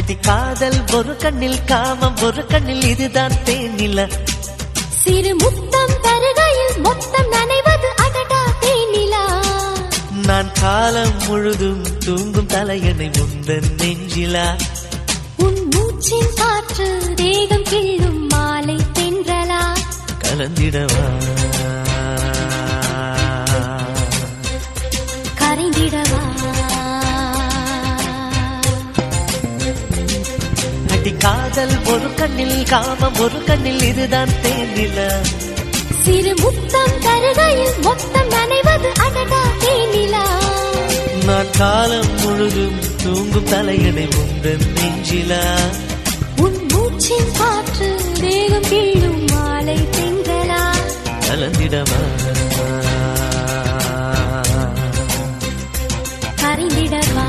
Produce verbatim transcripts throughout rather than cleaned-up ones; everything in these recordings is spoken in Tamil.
அடி காதல் ஒரு கண்ணில் காமம் ஒரு கண்ணில் இதுதான் தேனில சிறு முத்தம் தருகையில் மொத்தம் நனைவது அடடா தேனிலா நான் காலம் முழுதும் தூங்கும் தலையணை முந்தன் நெஞ்சிலா உன் மூச்சின் காற்று தேகம் கிள்ளும் மாலை தென்றலா கலந்திடவா கரைந்திடவா அடி காதல் ஒரு கண்ணில் காமம் ஒரு கண்ணில் இதுதான் தேனில சிறு முத்தம் தருகையில் மொத்தம் நனைவது அடடா தேனிலா நான் காலம் முழுதும் தூங்கும் தலையணை முந்தன் நெஞ்சிலா உன் மூச்சின் காற்று தேகம் கிள்ளும் மாலை தென்றலா கலந்திடவா கரைந்திடவா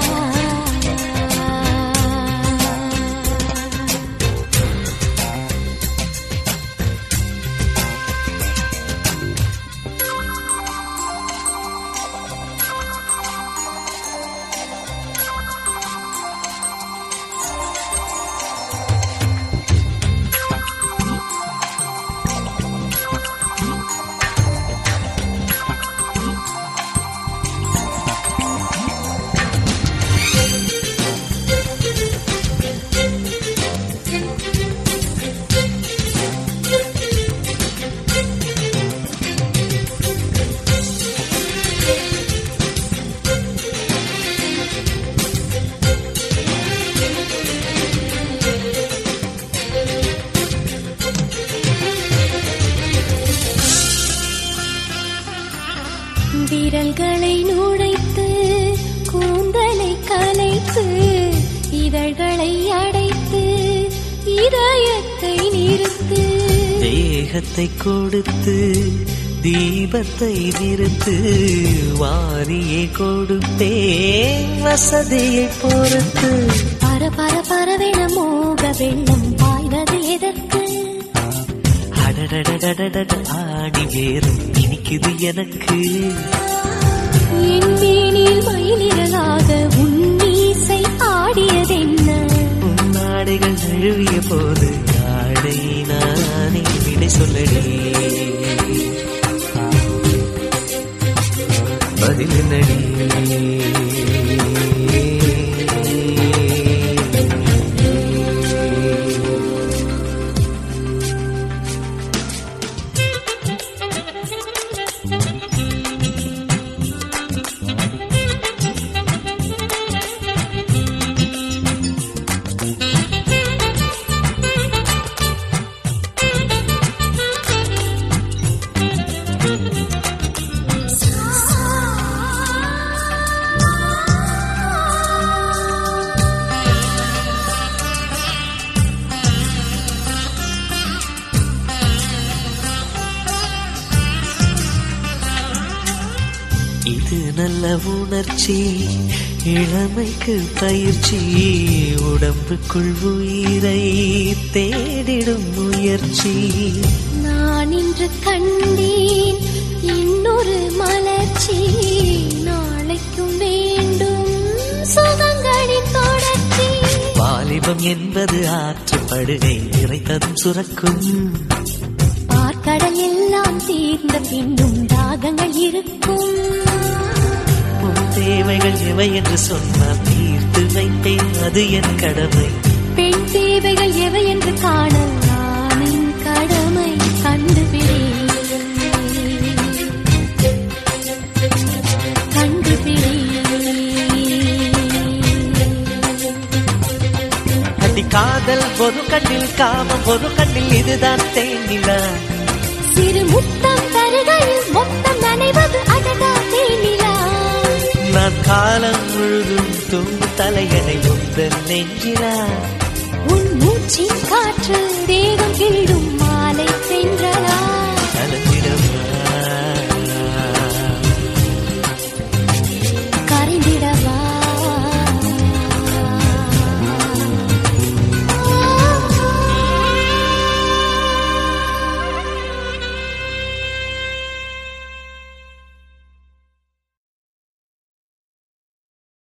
விரல்களை நுழைத்து கூந்தலை கலைத்து இதழ்களை அடைத்து இதயத்தை நிறுத்து தேகத்தை கொடுத்து தீபத்தை நிறுத்து வாரியை கொடுத்தேன் வசதியை பொறுத்து பர பர பரவென மோக வெள்ளம் பாய்வது எதற்கு ஆடி வேறும் இனிக்குது எனக்கு என் மேனில் மயிலிறலாக உன் மீசை ஆடியதென்ன உன் நாடைகள் நழுவிய போது ஆடை நானே விடை சொல்லடி பதில் நடி இது நல்ல உணர்ச்சி இளமைக்கு பயிற்சி உடம்புக்குள் உயிரை தேடிடும் முயற்சி நான் இன்று கண்டேன் இன்னொரு மலர்ச்சி நாளைக்கும் வேண்டும் சுகங்களின் தொடர்ச்சி வாலிபம் என்பது ஆற்றுப்படுகை இறைத்ததும் சுரக்கும் பார்க்கடல் எல்லாம் தீர்ந்த பின்னும் தாகங்கள் இருக்கும் தேவைகள் எவை என்று சொன்னால் தீர்த்து வைப்பேன் அது என் கடமை பெண் தேவைகள் எவை என்று காண நானின் கடமை கண்டுபிடி கண்டுபிடி அடி காதல் ஒரு கண்ணில் காமம் ஒரு கண்ணில் இதுதான் தேனிலா சிறு முத்தம் தருகையில் மொத்தம் நனைவது அடடா தேனிலா நான் காலம் முழுதும் தூங்கும் தலையணை முந்தன் நெஞ்சிலா உன் மூச்சின் காற்று தேகம் கிள்ளும் மாலை தென்றலா